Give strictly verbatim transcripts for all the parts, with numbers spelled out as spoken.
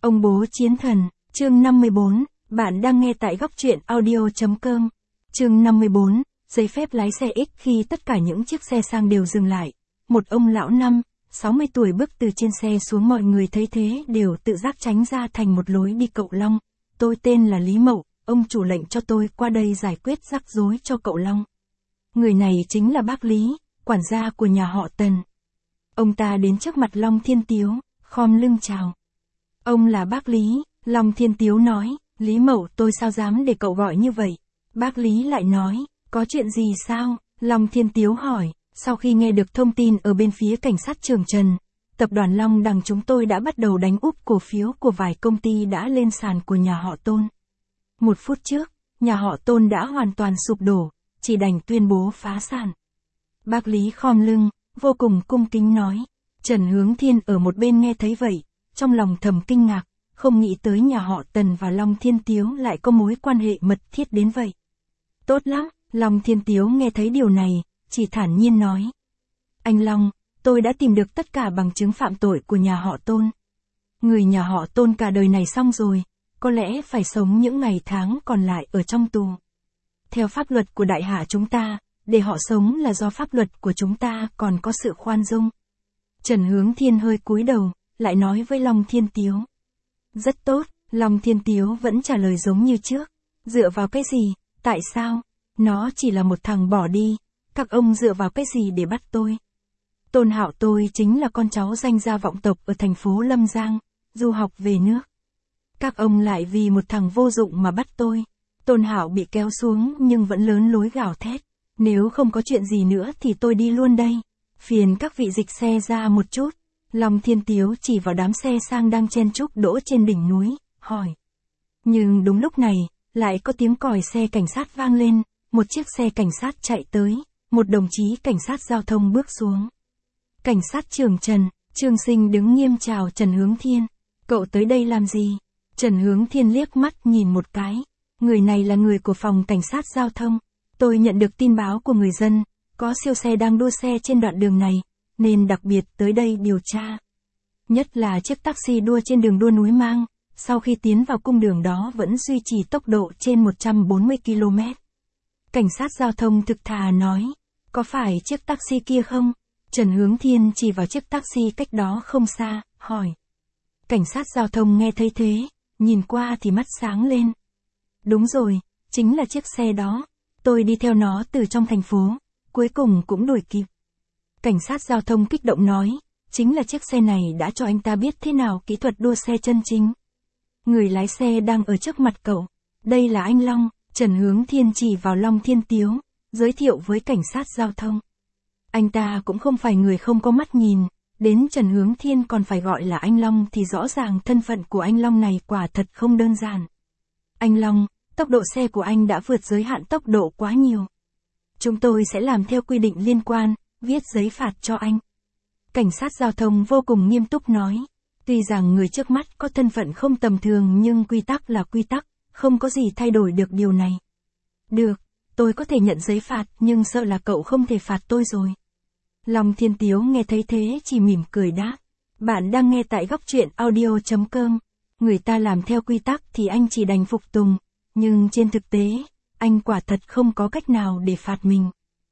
Ông bố chiến thần, chương năm mươi bốn, bạn đang nghe tại góc truyện audio chấm com. Chương năm mươi bốn, giấy phép lái xe X. Khi tất cả những chiếc xe sang đều dừng lại, một ông lão năm, sáu mươi tuổi bước từ trên xe xuống, mọi người thấy thế đều tự giác tránh ra thành một lối đi. Cậu Long, tôi tên là Lý Mậu, ông chủ lệnh cho tôi qua đây giải quyết rắc rối cho cậu Long. Người này chính là bác Lý, quản gia của nhà họ Tần. Ông ta đến trước mặt Long Thiên Tiếu, khom lưng chào. Ông là bác Lý, Long Thiên Tiếu nói, Lý Mậu tôi sao dám để cậu gọi như vậy. Bác Lý lại nói, có chuyện gì sao? Long Thiên Tiếu hỏi, sau khi nghe được thông tin ở bên phía cảnh sát Trường Trần, tập đoàn Long Đằng chúng tôi đã bắt đầu đánh úp cổ phiếu của vài công ty đã lên sàn của nhà họ Tôn. Một phút trước, nhà họ Tôn đã hoàn toàn sụp đổ, chỉ đành tuyên bố phá sản. Bác Lý khom lưng, vô cùng cung kính nói. Trần Hướng Thiên ở một bên nghe thấy vậy, trong lòng thầm kinh ngạc, không nghĩ tới nhà họ Tần và Long Thiên Tiếu lại có mối quan hệ mật thiết đến vậy. Tốt lắm, Long Thiên Tiếu nghe thấy điều này, chỉ thản nhiên nói. Anh Long, tôi đã tìm được tất cả bằng chứng phạm tội của nhà họ Tôn. Người nhà họ Tôn cả đời này xong rồi, có lẽ phải sống những ngày tháng còn lại ở trong tù. Theo pháp luật của đại hạ chúng ta, để họ sống là do pháp luật của chúng ta còn có sự khoan dung. Trần Hướng Thiên hơi cúi đầu, lại nói với Long Thiên Tiếu. Rất tốt, Long Thiên Tiếu vẫn trả lời giống như trước. Dựa vào cái gì, tại sao? Nó chỉ là một thằng bỏ đi, các ông dựa vào cái gì để bắt tôi? Tôn Hạo tôi chính là con cháu danh gia vọng tộc ở thành phố Lâm Giang, du học về nước. Các ông lại vì một thằng vô dụng mà bắt tôi. Tôn Hạo bị kéo xuống nhưng vẫn lớn lối gào thét. Nếu không có chuyện gì nữa thì tôi đi luôn đây. Phiền các vị dịch xe ra một chút. Long Thiên Tiếu chỉ vào đám xe sang đang chen chúc đỗ trên đỉnh núi, hỏi. Nhưng đúng lúc này, lại có tiếng còi xe cảnh sát vang lên, một chiếc xe cảnh sát chạy tới, một đồng chí cảnh sát giao thông bước xuống. Cảnh sát Trường Trần, Trương Sinh đứng nghiêm chào Trần Hướng Thiên. Cậu tới đây làm gì? Trần Hướng Thiên liếc mắt nhìn một cái. Người này là người của phòng cảnh sát giao thông. Tôi nhận được tin báo của người dân, có siêu xe đang đua xe trên đoạn đường này, nên đặc biệt tới đây điều tra. Nhất là chiếc taxi đua trên đường đua núi Mang, sau khi tiến vào cung đường đó vẫn duy trì tốc độ trên một trăm bốn mươi ki lô mét. Cảnh sát giao thông thực thà nói, có phải chiếc taxi kia không? Trần Hướng Thiên chỉ vào chiếc taxi cách đó không xa, hỏi. Cảnh sát giao thông nghe thấy thế, nhìn qua thì mắt sáng lên. Đúng rồi, chính là chiếc xe đó. Tôi đi theo nó từ trong thành phố, cuối cùng cũng đuổi kịp. Cảnh sát giao thông kích động nói, chính là chiếc xe này đã cho anh ta biết thế nào kỹ thuật đua xe chân chính. Người lái xe đang ở trước mặt cậu. Đây là anh Long. Trần Hướng Thiên chỉ vào Long Thiên Tiếu, giới thiệu với cảnh sát giao thông. Anh ta cũng không phải người không có mắt nhìn, đến Trần Hướng Thiên còn phải gọi là anh Long thì rõ ràng thân phận của anh Long này quả thật không đơn giản. Anh Long, tốc độ xe của anh đã vượt giới hạn tốc độ quá nhiều. Chúng tôi sẽ làm theo quy định liên quan, viết giấy phạt cho anh. Cảnh sát giao thông vô cùng nghiêm túc nói. Tuy rằng người trước mắt có thân phận không tầm thường nhưng quy tắc là quy tắc, không có gì thay đổi được điều này. Được, tôi có thể nhận giấy phạt nhưng sợ là cậu không thể phạt tôi rồi. Long Thiên Tiếu nghe thấy thế chỉ mỉm cười đáp. Bạn đang nghe tại góc truyện audio chấm com. Người ta làm theo quy tắc thì anh chỉ đành phục tùng, nhưng trên thực tế, anh quả thật không có cách nào để phạt mình.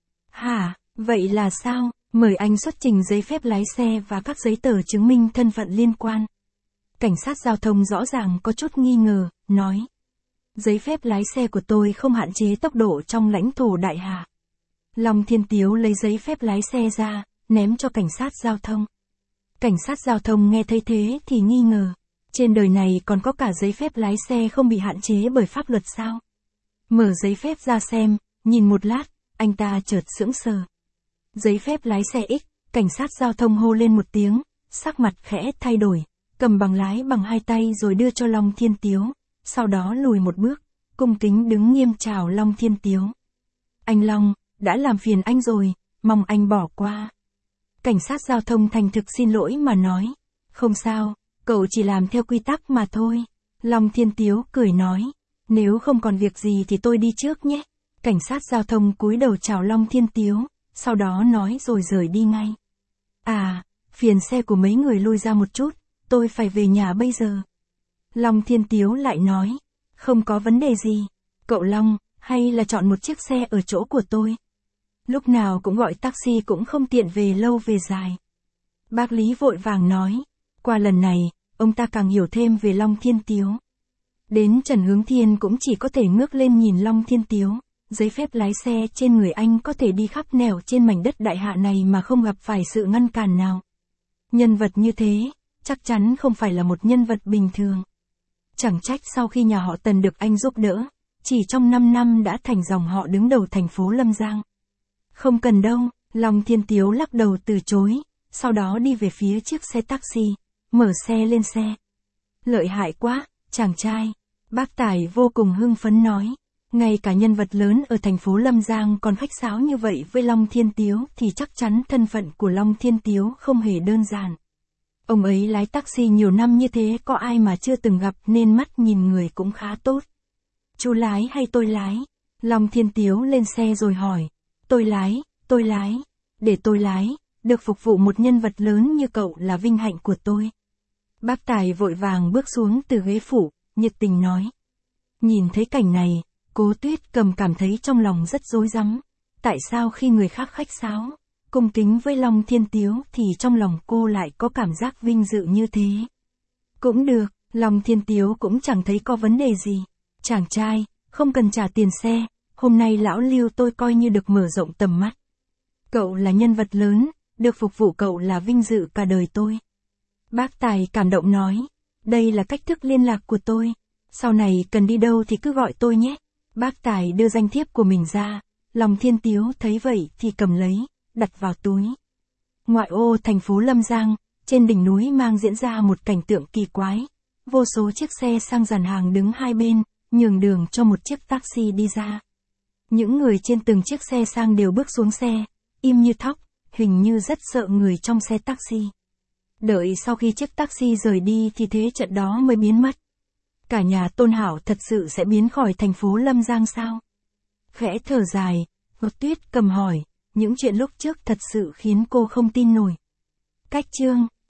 Hả, vậy là sao? Mời anh xuất trình giấy phép lái xe và các giấy tờ chứng minh thân phận liên quan. Cảnh sát giao thông rõ ràng có chút nghi ngờ, nói. Giấy phép lái xe của tôi không hạn chế tốc độ trong lãnh thổ đại hạ. Long Thiên Tiếu lấy giấy phép lái xe ra, ném cho cảnh sát giao thông. Cảnh sát giao thông nghe thấy thế thì nghi ngờ. Trên đời này còn có cả giấy phép lái xe không bị hạn chế bởi pháp luật sao? Mở giấy phép ra xem, nhìn một lát, anh ta chợt sững sờ. Giấy phép lái xe X, cảnh sát giao thông hô lên một tiếng, sắc mặt khẽ thay đổi, cầm bằng lái bằng hai tay rồi đưa cho Long Thiên Tiếu, sau đó lùi một bước, cung kính đứng nghiêm chào Long Thiên Tiếu. Anh Long, đã làm phiền anh rồi, mong anh bỏ qua. Cảnh sát giao thông thành thực xin lỗi mà nói, không sao, cậu chỉ làm theo quy tắc mà thôi. Long Thiên Tiếu cười nói, nếu không còn việc gì thì tôi đi trước nhé. Cảnh sát giao thông cúi đầu chào Long Thiên Tiếu, sau đó nói rồi rời đi ngay. À, phiền xe của mấy người lui ra một chút, tôi phải về nhà bây giờ. Long Thiên Tiếu lại nói, không có vấn đề gì. Cậu Long, hay là chọn một chiếc xe ở chỗ của tôi. Lúc nào cũng gọi taxi cũng không tiện về lâu về dài. Bác Lý vội vàng nói, qua lần này, ông ta càng hiểu thêm về Long Thiên Tiếu. Đến Trần Hướng Thiên cũng chỉ có thể ngước lên nhìn Long Thiên Tiếu, giấy phép lái xe trên người anh có thể đi khắp nẻo trên mảnh đất đại hạ này mà không gặp phải sự ngăn cản nào. Nhân vật như thế, chắc chắn không phải là một nhân vật bình thường. Chẳng trách sau khi nhà họ Tần được anh giúp đỡ, chỉ trong năm năm đã thành dòng họ đứng đầu thành phố Lâm Giang. Không cần đâu, Long Thiên Tiếu lắc đầu từ chối, sau đó đi về phía chiếc xe taxi, mở xe lên xe. Lợi hại quá, chàng trai. Bác Tài vô cùng hưng phấn nói, ngay cả nhân vật lớn ở thành phố Lâm Giang còn khách sáo như vậy với Long Thiên Tiếu thì chắc chắn thân phận của Long Thiên Tiếu không hề đơn giản. Ông ấy lái taxi nhiều năm như thế có ai mà chưa từng gặp nên mắt nhìn người cũng khá tốt. Chú lái hay tôi lái? Long Thiên Tiếu lên xe rồi hỏi. Tôi lái, tôi lái. Để tôi lái, được phục vụ một nhân vật lớn như cậu là vinh hạnh của tôi. Bác Tài vội vàng bước xuống từ ghế phụ, nhiệt tình nói. Nhìn thấy cảnh này, Cố Tuyết Cầm cảm thấy trong lòng rất rối rắm. Tại sao khi người khác khách sáo, cung kính với Long Thiên Tiếu thì trong lòng cô lại có cảm giác vinh dự như thế? Cũng được, Long Thiên Tiếu cũng chẳng thấy có vấn đề gì. Chàng trai, không cần trả tiền xe, hôm nay lão Lưu tôi coi như được mở rộng tầm mắt. Cậu là nhân vật lớn, được phục vụ cậu là vinh dự cả đời tôi. Bác Tài cảm động nói, đây là cách thức liên lạc của tôi, sau này cần đi đâu thì cứ gọi tôi nhé. Bác Tài đưa danh thiếp của mình ra, Long Thiên Tiếu thấy vậy thì cầm lấy, đặt vào túi. Ngoại ô thành phố Lâm Giang, trên đỉnh núi mang diễn ra một cảnh tượng kỳ quái. Vô số chiếc xe sang dàn hàng đứng hai bên, nhường đường cho một chiếc taxi đi ra. Những người trên từng chiếc xe sang đều bước xuống xe, im như thóc, hình như rất sợ người trong xe taxi. Đợi sau khi chiếc taxi rời đi thì thế trận đó mới biến mất. Cả nhà Tôn Hảo thật sự sẽ biến khỏi thành phố Lâm Giang sao? Khẽ thở dài, Ngọc Tuyết Cầm hỏi, những chuyện lúc trước thật sự khiến cô không tin nổi. Cách chương